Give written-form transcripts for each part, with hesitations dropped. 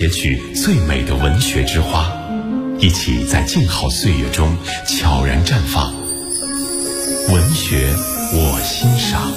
瞥取最美的文学之花，一起在静好岁月中悄然绽放。文学我欣赏。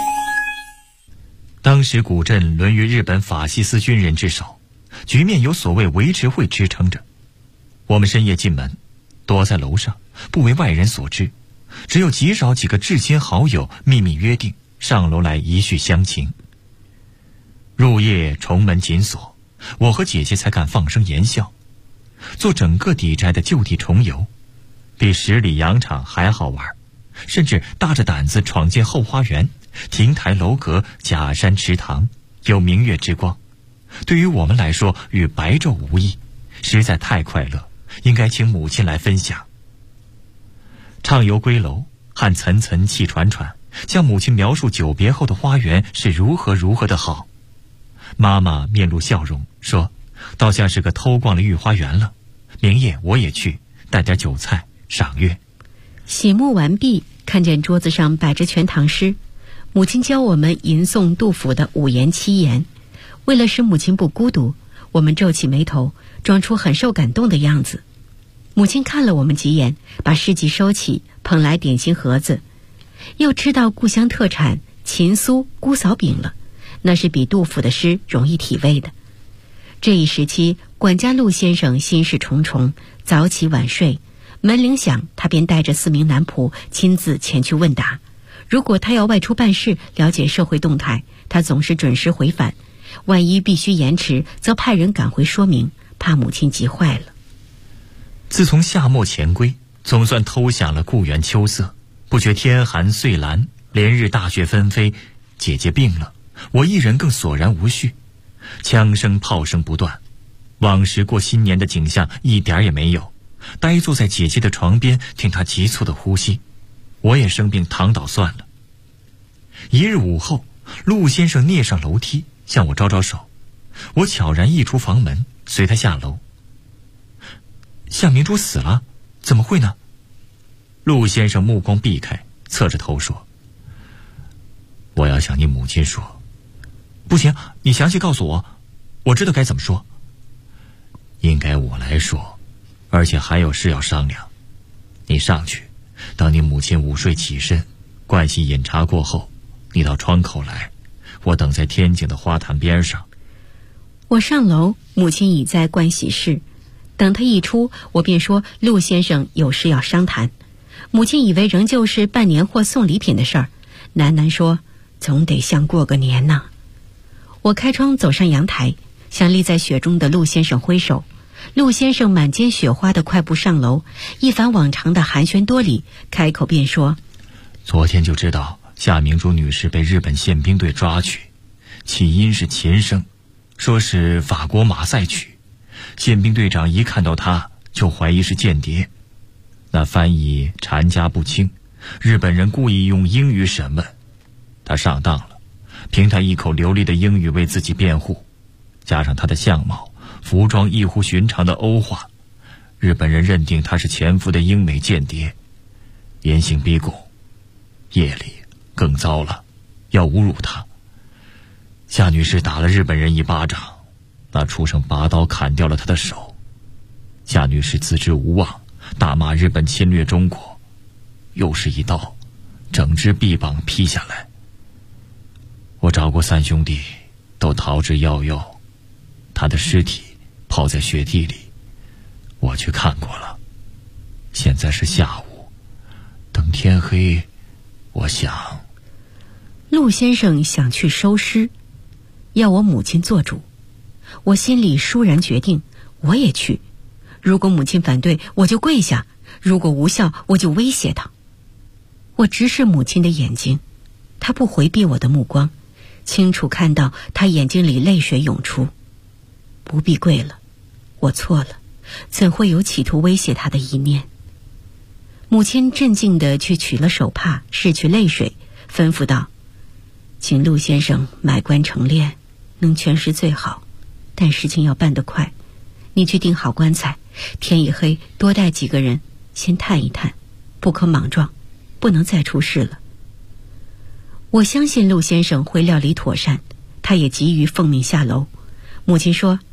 当时古镇沦于日本法西斯军人之手，局面由所谓维持会支撑着。我们深夜进门，躲在楼上，不为外人所知，只有极少几个至亲好友秘密约定上楼来一叙乡情。入夜重门紧锁，我和姐姐才敢放声言笑。做整个底斋的就地重游，比10里洋场还好玩，甚至大着胆子闯进后花园，亭台楼阁，假山池塘，有明月之光。对于我们来说与白昼无异，实在太快乐，应该请母亲来分享。畅游归楼，汉岑岑气喘喘，向母亲描述久别后的花园是如何的好。妈妈面露笑容，说倒像是个偷逛了御花园了，明夜我也去，带点酒菜赏月。 洗沐完毕，看见桌子上摆着全唐诗，母亲教我们吟诵杜甫的5言7言。为了使母亲不孤独，我们皱起眉头，装出很受感动的样子。母亲看了我们几眼，把诗集收起，捧来点心盒子。又吃到故乡特产秦酥姑嫂饼了，那是比杜甫的诗容易体味的。这一时期，管家陆先生心事重重，早起晚睡，门铃响，他便带着4名男仆亲自前去问答。如果他要外出办事，了解社会动态，他总是准时回返，万一必须延迟，则派人赶回说明，怕母亲急坏了。 自从夏末前归，总算偷享了故园秋色，不觉天寒岁蓝，连日大雪纷飞。姐姐病了，我一人更索然无绪，枪声炮声不断，往时过新年的景象一点也没有。呆坐在姐姐的床边，听她急促的呼吸。我也生病躺倒算了。一日午后，陆先生蹑上楼梯向我招招手，我悄然溢出房门，随他下楼。夏明珠死了？怎么会呢？陆先生目光避开，侧着头说：我要向你母亲说。不行，你详细告诉我，我知道该怎么说。应该我来说，而且还有事要商量。你上去，等你母亲午睡起身，盥洗饮茶过后，你到窗口来，我等在天井的花坛边上。 我上楼，母亲已在盥洗室。等他一出，我便说陆先生有事要商谈。母亲以为仍旧是办年货送礼品的事儿，喃喃说：总得像过个年呢。我开窗走上阳台，向立在雪中的陆先生挥手。陆先生满肩雪花的快步上楼，一反往常的寒暄多礼，开口便说： 昨天就知道夏明珠女士被日本宪兵队抓去，起因是琴声，说是法国马赛曲。宪兵队长一看到她就怀疑是间谍，那翻译缠家不清，日本人故意用英语审问，他上当了，凭他一口流利的英语为自己辩护，加上他的相貌服装异乎寻常的欧化，日本人认定他是潜伏的英美间谍，严刑逼供。夜里更糟了，要侮辱他。夏女士打了日本人一巴掌，那畜生拔刀砍掉了他的手。夏女士自知无望，大骂日本侵略中国，又是一刀，整只臂膀劈下来。我找过3兄弟，都逃之夭夭，他的尸体泡在雪地里，我去看过了。现在是下午，等天黑，我想。 陆先生想去收尸，要我母亲做主。我心里倏然决定，我也去。如果母亲反对，我就跪下；如果无效，我就威胁她。我直视母亲的眼睛，她不回避我的目光，清楚看到她眼睛里泪水涌出。不必跪了，我错了，怎会有企图威胁她的一念？母亲镇静地去取了手帕，拭去泪水，吩咐道：请陆先生买棺成殓，能全尸最好，但事情要办得快。你去订好棺材，天一黑多带几个人先探一探，不可莽撞，不能再出事了。我相信陆先生会料理妥善，他也急于奉命下楼。母亲说：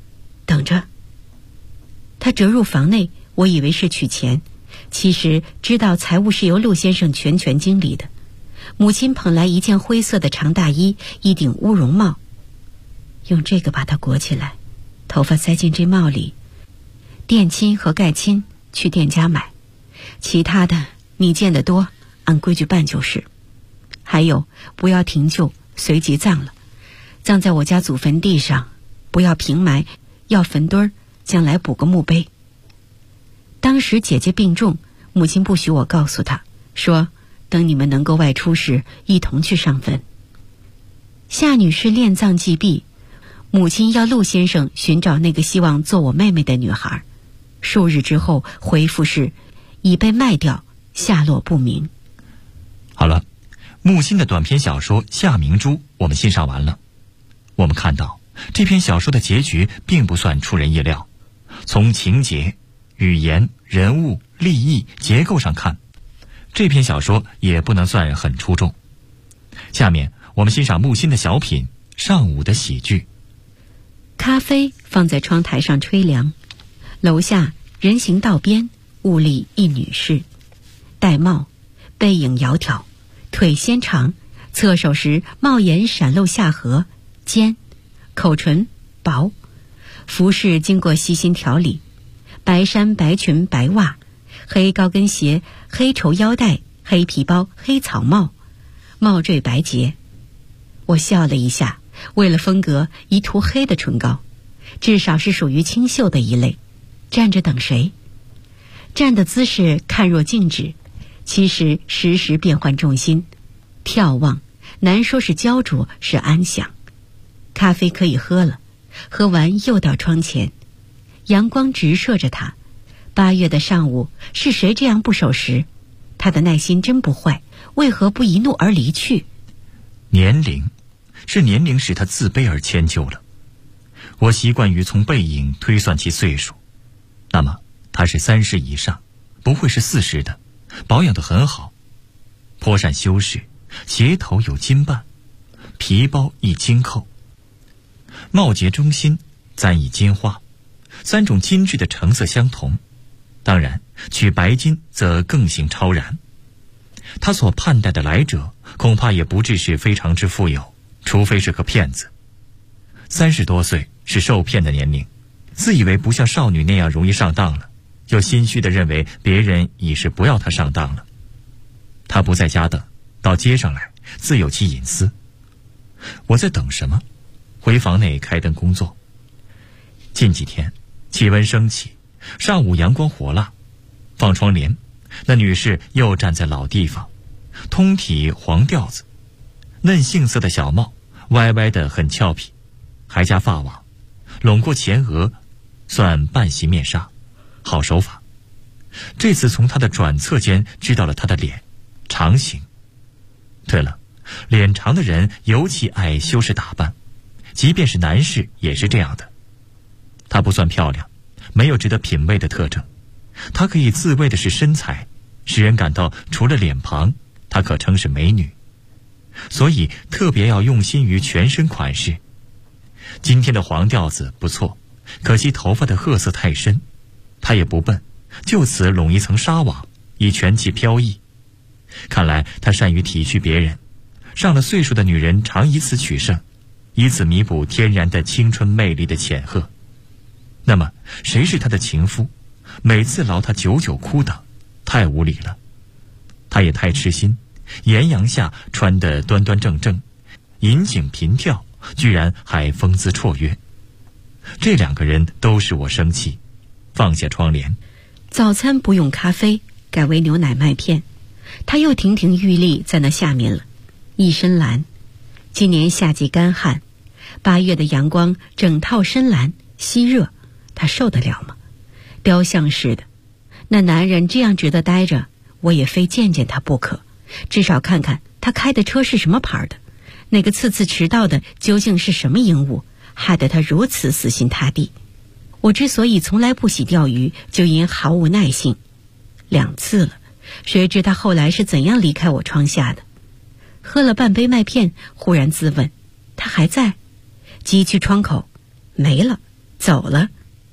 等着。他折入房内，我以为是取钱，其实知道财务是由陆先生全权经理的。母亲捧来一件灰色的长大衣，一顶乌绒帽，用这个把它裹起来，头发塞进这帽里。垫亲和盖亲去店家买，其他的你见得多，按规矩办就是。还有，不要停柩，随即葬了，葬在我家祖坟地上，不要平埋，要坟墩儿，将来补个墓碑。当时姐姐病重，母亲不许我告诉她，说等你们能够外出时，一同去上坟。夏女士殓葬祭毕，母亲要陆先生寻找那个希望做我妹妹的女孩。数日之后回复是已被卖掉，下落不明。 好了，木心的短篇小说《夏明珠》我们欣赏完了。我们看到这篇小说的结局并不算出人意料，从情节、语言、人物、立意、结构上看，这篇小说也不能算很出众。下面我们欣赏木心的小品《上午的喜剧》。 咖啡放在窗台上吹凉，楼下人行道边兀立一女士，戴帽，背影窈窕，腿纤长，侧手时帽檐闪露下颌，尖，口唇薄，服饰经过细心调理，白衫白裙白袜，黑高跟鞋，黑绸腰带，黑皮包，黑草帽，帽缀白结。我笑了一下，为了风格一涂黑的唇膏，至少是属于清秀的一类。站着等谁？站的姿势看若静止，其实时时变换重心，眺望难说是焦灼是安详。咖啡可以喝了，喝完又到窗前，阳光直射着他。8月的上午，是谁这样不守时？他的耐心真不坏，为何不一怒而离去？ 年龄使他自卑而迁就了。我习惯于从背影推算其岁数，那么他是30以上，不会是40的，保养得很好，颇善修饰，鞋头有金瓣，皮包一金扣，帽结中心簪以金花，3种金质的成色相同，当然取白金则更形超然。他所盼待的来者恐怕也不至是非常之富有，除非是个骗子。30多岁是受骗的年龄，自以为不像少女那样容易上当了，又心虚地认为别人已是不要他上当了。他不在家等，到街上来，自有其隐私。我在等什么？回房内开灯工作。近几天气温升起，上午阳光火辣，放窗帘，那女士又站在老地方，通体黄调子，嫩杏色的小帽，歪歪的很俏皮，还加发网，拢过前额，算半袭面纱，好手法。这次从她的转侧间知道了她的脸长形。对了，脸长的人尤其爱修饰打扮，即便是男士也是这样的。她不算漂亮，没有值得品味的特征，她可以自慰的是身材，使人感到除了脸庞，她可称是美女。所以特别要用心于全身款式。今天的黄调子不错，可惜头发的褐色太深，她也不笨，就此拢一层纱网，以全其飘逸。看来她善于体恤别人，上了岁数的女人常以此取胜，以此弥补天然的青春魅力的浅褐。那么谁是她的情夫？每次劳她久久哭等，太无理了。她也太痴心，炎阳下穿得端端正正，引颈频跳，居然还风姿绰约。这2个人都使我生气。放下窗帘， 早餐不用咖啡，改为牛奶麦片。他又亭亭玉立在那下面了，一身蓝。今年夏季干旱，8月的阳光整套深蓝，吸热，他受得了吗？雕像似的，那男人这样值得待着，我也非见见他不可，至少看看他开的车是什么牌的，那个次次迟到的究竟是什么鹦鹉，害得他如此死心塌地。我之所以从来不喜钓鱼，就因毫无耐性。2次了，谁知他后来是怎样离开我窗下的。喝了半杯麦片，忽然自问，他还在？急去窗口，没了，走了。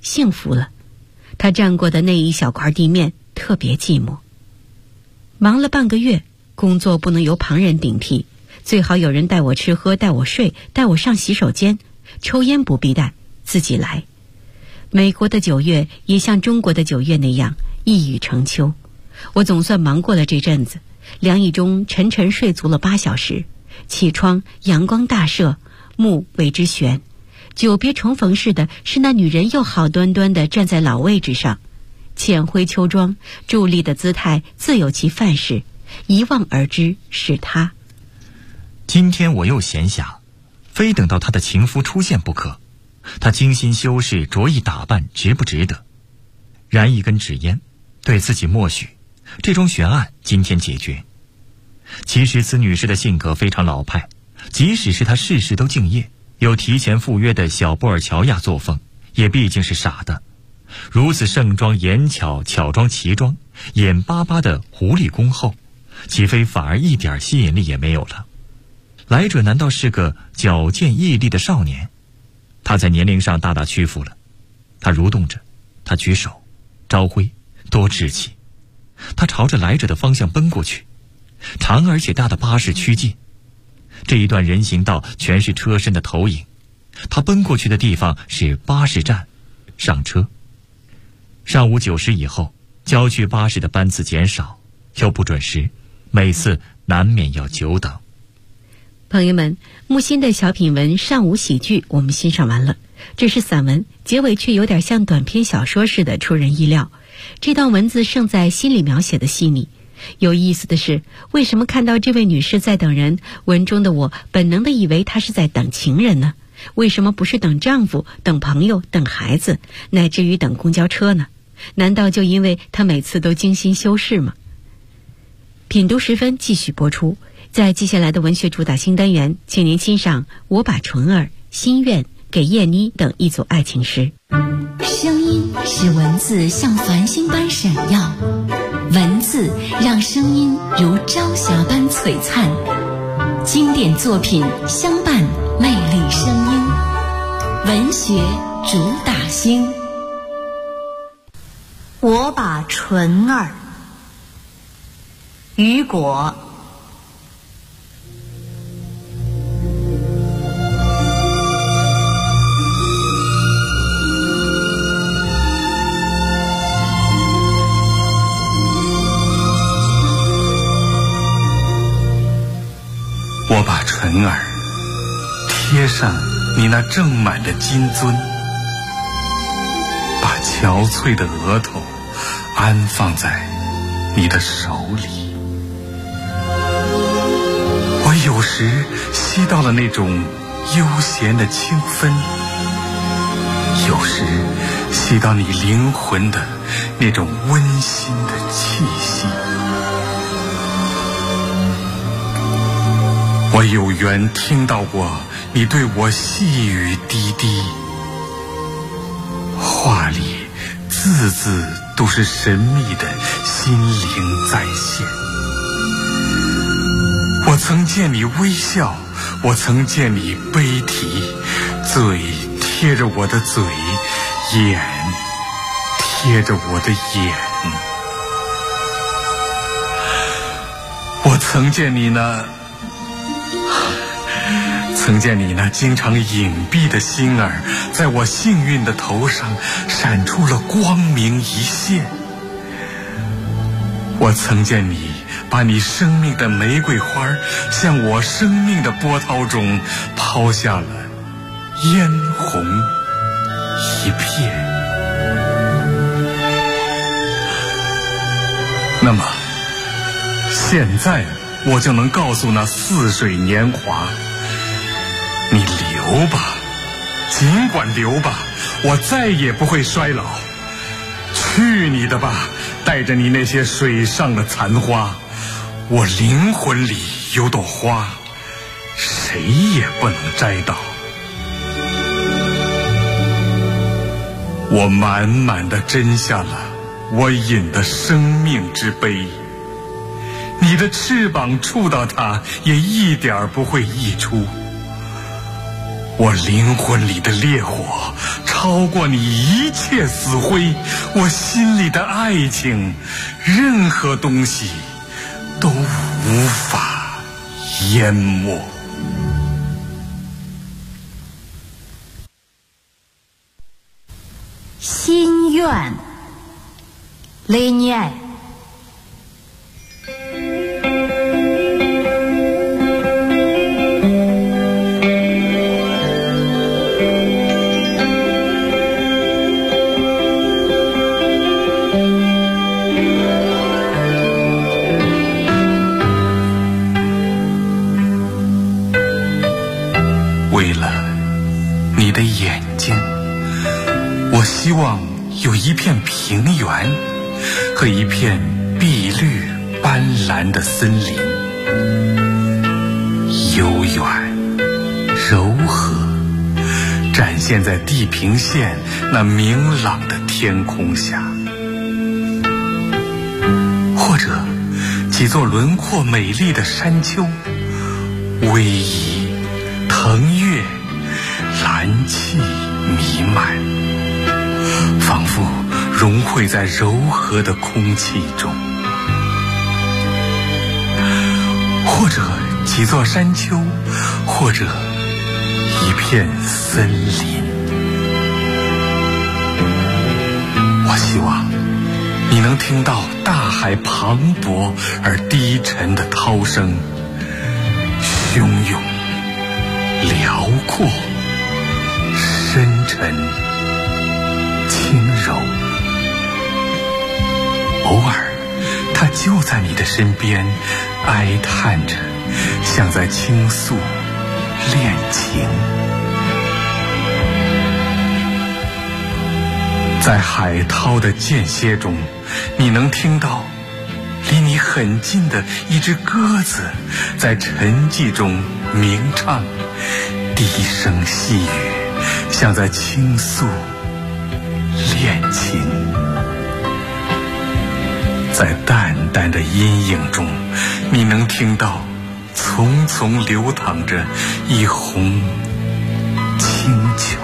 幸福了。他站过的那一小块地面特别寂寞。忙了半个月，工作不能由旁人顶替，最好有人带我吃喝，带我睡，带我上洗手间，抽烟不必带，自己来。美国的9月也像中国的9月那样一雨成秋。我总算忙过了这阵子，凉意中沉沉睡足了8小时，起窗阳光大射，目为之悬。久别重逢似的，是那女人又好端端地站在老位置上，浅灰秋装，伫立的姿态自有其范式，一望而知是她。 今天我又闲暇，非等到他的情夫出现不可。他精心修饰，着意打扮，值不值得？燃一根纸烟，对自己默许，这桩悬案今天解决。其实此女士的性格非常老派，即使是她事事都敬业，有提前赴约的小波尔乔亚作风，也毕竟是傻的。如此盛装严巧，巧装奇装，眼巴巴的狐狸恭候，岂非反而一点吸引力也没有了？来者难道是个矫健毅力的少年？他在年龄上大大屈服了。他蠕动着，他举手招挥，多稚气。他朝着来者的方向奔过去，长而且大的巴士趋近，这一段人行道全是车身的投影。他奔过去的地方是巴士站，上车。上午9时以后，郊区巴士的班次减少，又不准时，每次难免要久等。 朋友们，木心的小品文《上午喜剧》我们欣赏完了。这是散文，结尾却有点像短篇小说似的，出人意料。这段文字胜在心理描写的细腻。有意思的是，为什么看到这位女士在等人，文中的我本能地以为她是在等情人呢？为什么不是等丈夫、等朋友、等孩子，乃至于等公交车呢？难道就因为她每次都精心修饰吗？品读时分继续播出。在接下来的文学主打新单元，请您欣赏《我把纯儿、心愿给叶妮》等一组爱情诗。 声音使文字像繁星般闪耀，文字让声音如朝霞般璀璨。经典作品相伴，魅力声音，文学主打星。 我把纯儿，雨果。 我把纯儿贴上你那正满的金樽，把憔悴的额头安放在你的手里。我有时吸到了那种悠闲的清芬，有时吸到你灵魂的那种温馨的气息。我有缘听到过你对我细语滴滴，话里字字都是神秘的心灵再现。我曾见你微笑，我曾见你悲啼，嘴贴着我的嘴，眼贴着我的眼。我曾见你那经常隐蔽的心儿，在我幸运的头上闪出了光明一线。我曾见你把你生命的玫瑰花向我生命的波涛中抛下了嫣红一片。那么现在我就能告诉那似水年华，你留吧，尽管留吧，我再也不会衰老。去你的吧，带着你那些水上的残花，我灵魂里有朵花，谁也不能摘到。我满满的斟下了我饮的生命之杯，你的翅膀触到它也一点不会溢出。 我灵魂里的烈火超过你一切死灰，我心里的爱情，任何东西都无法淹没。 心愿，雷尼埃。 为了你的眼睛，我希望有一片平原和一片碧绿斑斓的森林，悠远柔和，展现在地平线那明朗的天空下，或者几座轮廓美丽的山丘，逶迤腾跃，蓝气弥漫，仿佛融汇在柔和的空气中，或者几座山丘，或者一片森林。我希望你能听到大海磅礴而低沉的涛声，汹涌辽阔，深沉轻柔，偶尔它就在你的身边哀叹着，像在倾诉恋情。在海涛的间歇中，你能听到离你很近的一只鸽子在沉寂中鸣唱，低声细语，像在倾诉恋情。在淡淡的阴影中，你能听到淙淙流淌着一泓清泉。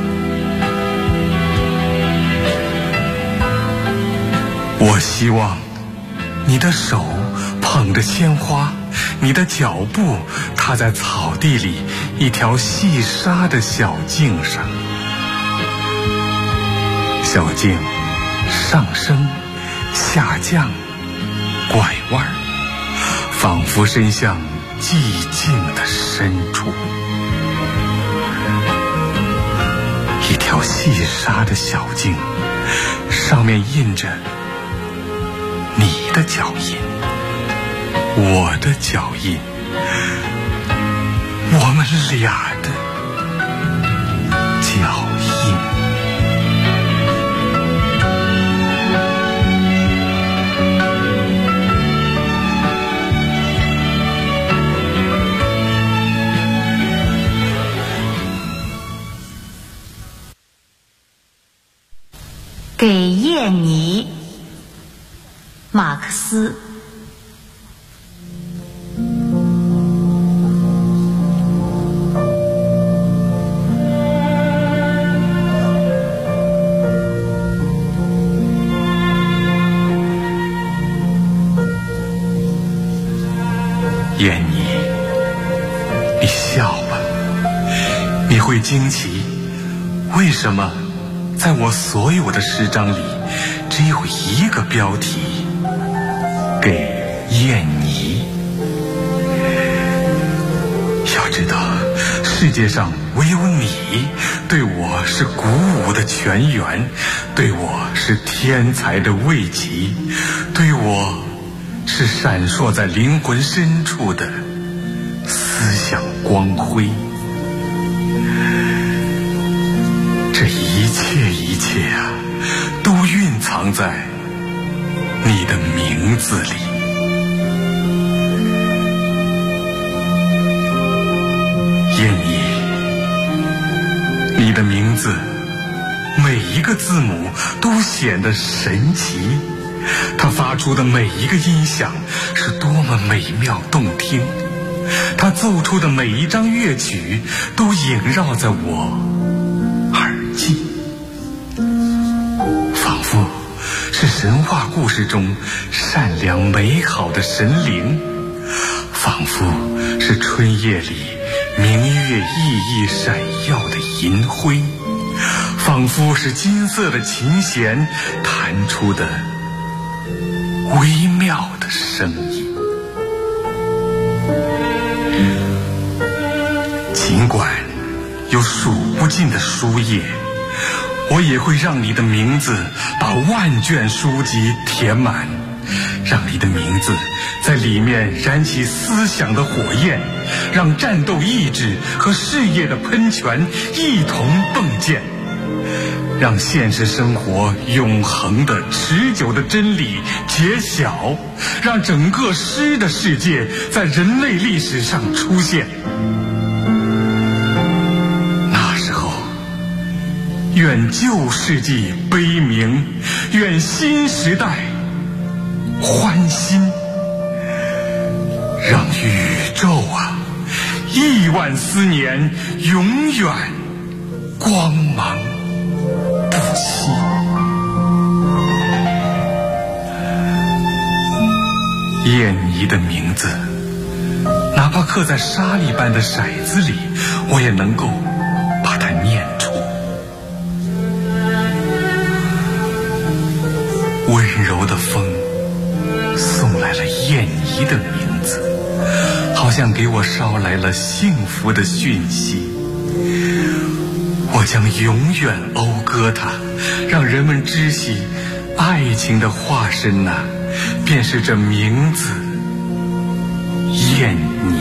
我希望你的手捧着鲜花，你的脚步踏在草地里一条细沙的小径上，小径上升下降拐弯，仿佛伸向寂静的深处。一条细沙的小径，上面印着你的脚印，我的脚印，我们俩的脚印。 给叶尼，马克思。 燕妮，你笑吧，你会惊奇，为什么在我所有的诗章里只有一个标题，给燕妮。要知道，世界上唯有你对我是鼓舞的泉源，对我是天才的慰藉，对我是闪烁在灵魂深处的思想光辉。这一切啊，都蕴藏在你的名字里。燕妮，你的名字每一个字母都显得神奇，它发出的每一个音响是多么美妙动听。 他奏出的每一张乐曲都萦绕在我耳际，仿佛是神话故事中善良美好的神灵，仿佛是春夜里明月熠熠闪耀的银辉，仿佛是金色的琴弦弹出的微妙的声音。尽管有数不尽的书页，我也会让你的名字把万卷书籍填满，让你的名字在里面燃起思想的火焰，让战斗意志和事业的喷泉一同迸溅，让现实生活永恒的持久的真理揭晓，让整个诗的世界在人类历史上出现。那时候，愿旧世纪悲鸣，愿新时代欢欣，让宇宙啊，亿万思年永远光芒不息。燕妮的名字，哪怕刻在沙粒般的骰子里，我也能够把它念出。温柔的风送来了燕妮的名字，好像给我捎来了幸福的讯息。我将永远讴歌它，让人们知悉爱情的化身呐，便是这名字燕妮。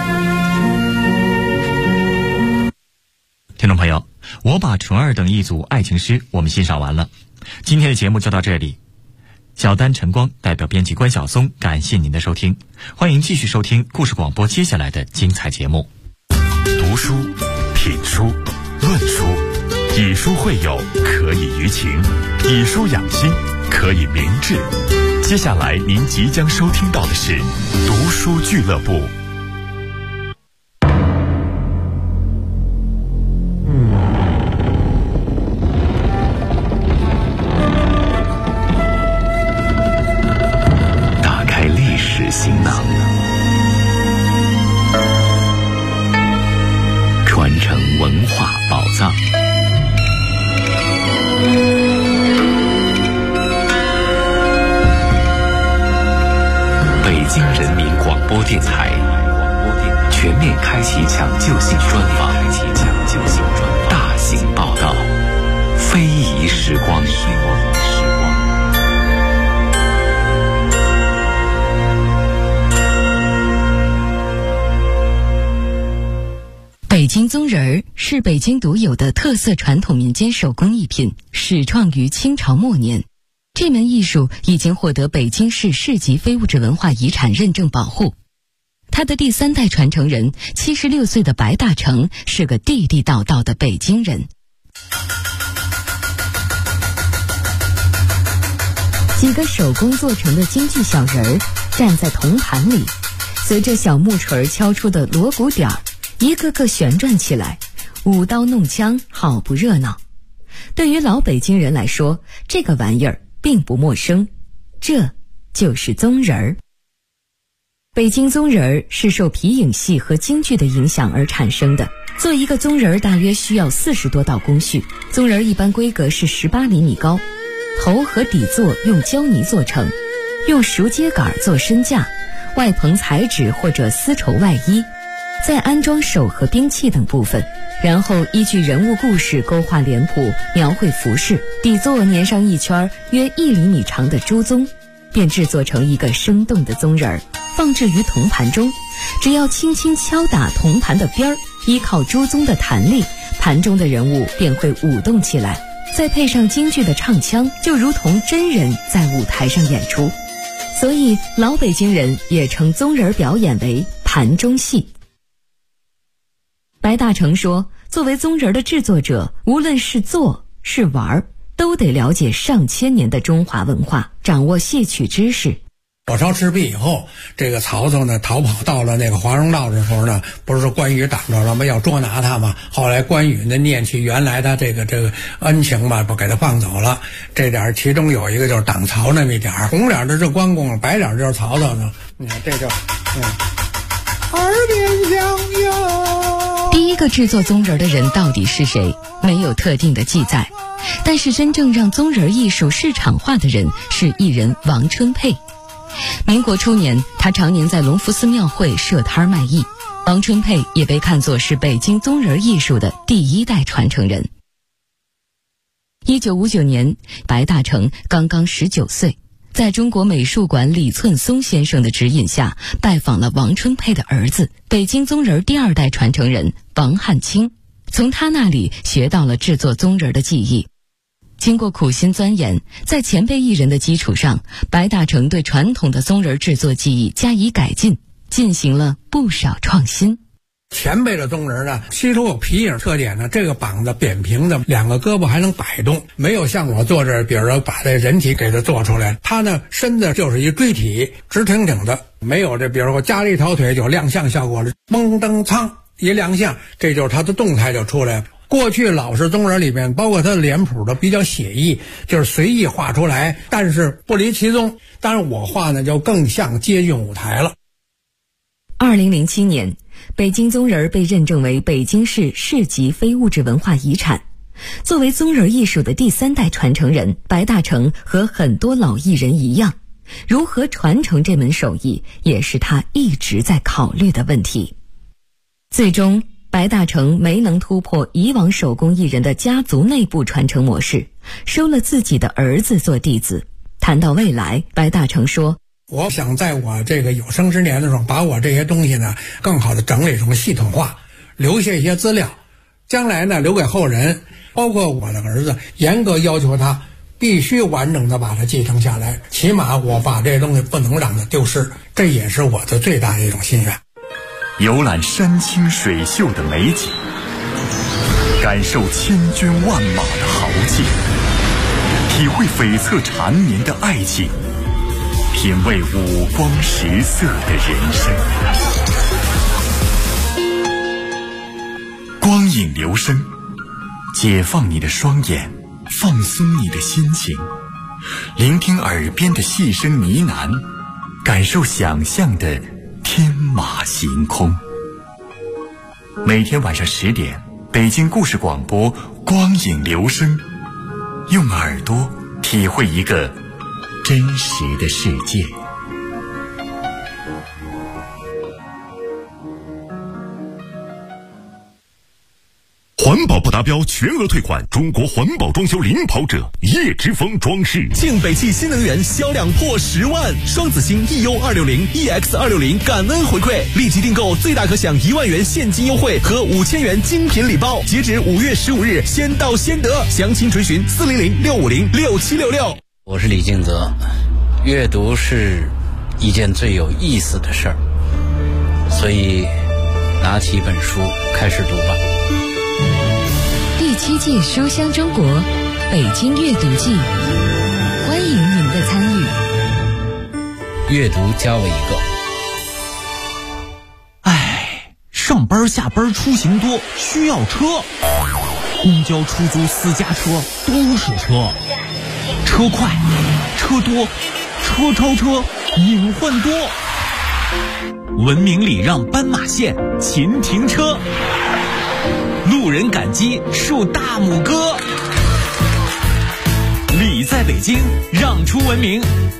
听众朋友，我把纯儿等一组爱情诗我们欣赏完了，今天的节目就到这里。小丹晨光代表编辑关晓松，感谢您的收听，欢迎继续收听故事广播接下来的精彩节目。 读书、品书、论书，以书会友，可以娱情；以书养心，可以明志。接下来您即将收听到的是读书俱乐部。打开历史行囊，传承文化宝藏。北京人民广播电台全面开启抢救性专访，大型报道，非遗时光。 北京宗人儿是北京独有的特色传统民间手工艺品，始创于清朝末年。这门艺术已经获得北京市市级非物质文化遗产认证保护。他的第3代传承人76岁的白大成是个地地道道的北京人。几个手工做成的京剧小人儿站在铜盘里，随着小木锤敲出的锣鼓点儿，一个个旋转起来，舞刀弄枪，好不热闹。对于老北京人来说，这个玩意儿并不陌生，这就是宗人儿。北京宗人儿是受皮影戏和京剧的影响而产生的。做一个宗人儿大约需要40多道工序，宗人儿一般规格是18厘米高，头和底座用胶泥做成，用熟秸秆做身架，外棚彩纸或者丝绸外衣，再安装手和兵器等部分，然后依据人物故事勾画脸谱，描绘服饰，底座粘上一圈约1厘米长的朱宗，便制作成一个生动的宗人儿，放置于铜盘中。只要轻轻敲打铜盘的边儿，依靠朱宗的弹力，盘中的人物便会舞动起来，再配上京剧的唱腔，就如同真人在舞台上演出。所以老北京人也称宗人表演为盘中戏。白大成说，作为宗人的制作者，无论是做是玩，都得了解上千年的中华文化，掌握戏曲知识。 火烧赤壁以后，这个曹操呢逃跑到了那个华容道的时候呢，不是说关羽挡着了吗？要捉拿他嘛。后来关羽呢念起原来他这个恩情吧，不给他放走了。这点其中有一个就是挡曹那么一点，红脸的是关公，白脸就是曹操呢。你看这就耳边响哟。 第一个制作宗人的人到底是谁？没有特定的记载。但是真正让宗人艺术市场化的人是艺人王春佩。民国初年，他常年在隆福寺庙会设摊卖艺。王春佩也被看作是北京宗人艺术的第一代传承人。1959年，白大成刚刚19岁，在中国美术馆李寸松先生的指引下，拜访了王春佩的儿子，北京宗人第二代传承人王汉卿，从他那里学到了制作宗人的技艺。经过苦心钻研，在前辈艺人的基础上，白大成对传统的宗人制作技艺加以改进，进行了不少创新。 前辈的宗人呢，吸收有皮影特点呢，这个膀子扁平的，两个胳膊还能摆动，没有像我做这，比如说把这人体给它做出来，他呢身子就是一锥体，直挺挺的，没有这比如说加了一条腿就亮相效果了，蒙登苍一亮相，这就是他的动态就出来了。过去老式宗人里面，包括他的脸谱都比较写意，就是随意画出来，但是不离其宗。当然我画呢就更像接近舞台了。 2007年，北京宗人被认证为北京市市级非物质文化遗产。作为宗人艺术的第三代传承人，白大成和很多老艺人一样，如何传承这门手艺，也是他一直在考虑的问题。最终，白大成没能突破以往手工艺人的家族内部传承模式，收了自己的儿子做弟子。谈到未来，白大成说， 我想在我这个有生之年的时候，把我这些东西呢更好的整理成系统化，留下一些资料，将来呢留给后人，包括我的儿子，严格要求他必须完整的把它继承下来，起码我把这东西不能让它丢失，这也是我的最大的一种心愿。 游览山清水秀的美景，感受千军万马的豪劲，体会悱恻缠绵的爱情，品味五光十色的人生。光影留声，解放你的双眼，放松你的心情，聆听耳边的细声呢喃，感受想象的天马行空。每天晚上10点，北京故事广播光影留声，用耳朵体会一个真实的世界。 环保不达标全额退款，中国环保装修领跑者叶之峰装饰。 庆北汽新能源销量破10万，双子星 EU260、EX260 感恩回馈，立即订购最大可享1万元现金优惠和5000元精品礼包，截止5月15日，先到先得。详情垂询400-650-6766。 我是李敬泽，阅读是一件最有意思的事儿，所以拿起一本书开始读吧。 第7届书香中国北京阅读季，欢迎您的参与。 阅读加我一个。 上班下班出行多，需要车，公交、出租、私家车都是车，车快，车多，车超车，隐患多。文明礼让斑马线，勤停车，路人感激竖大拇哥。礼在北京，让出文明。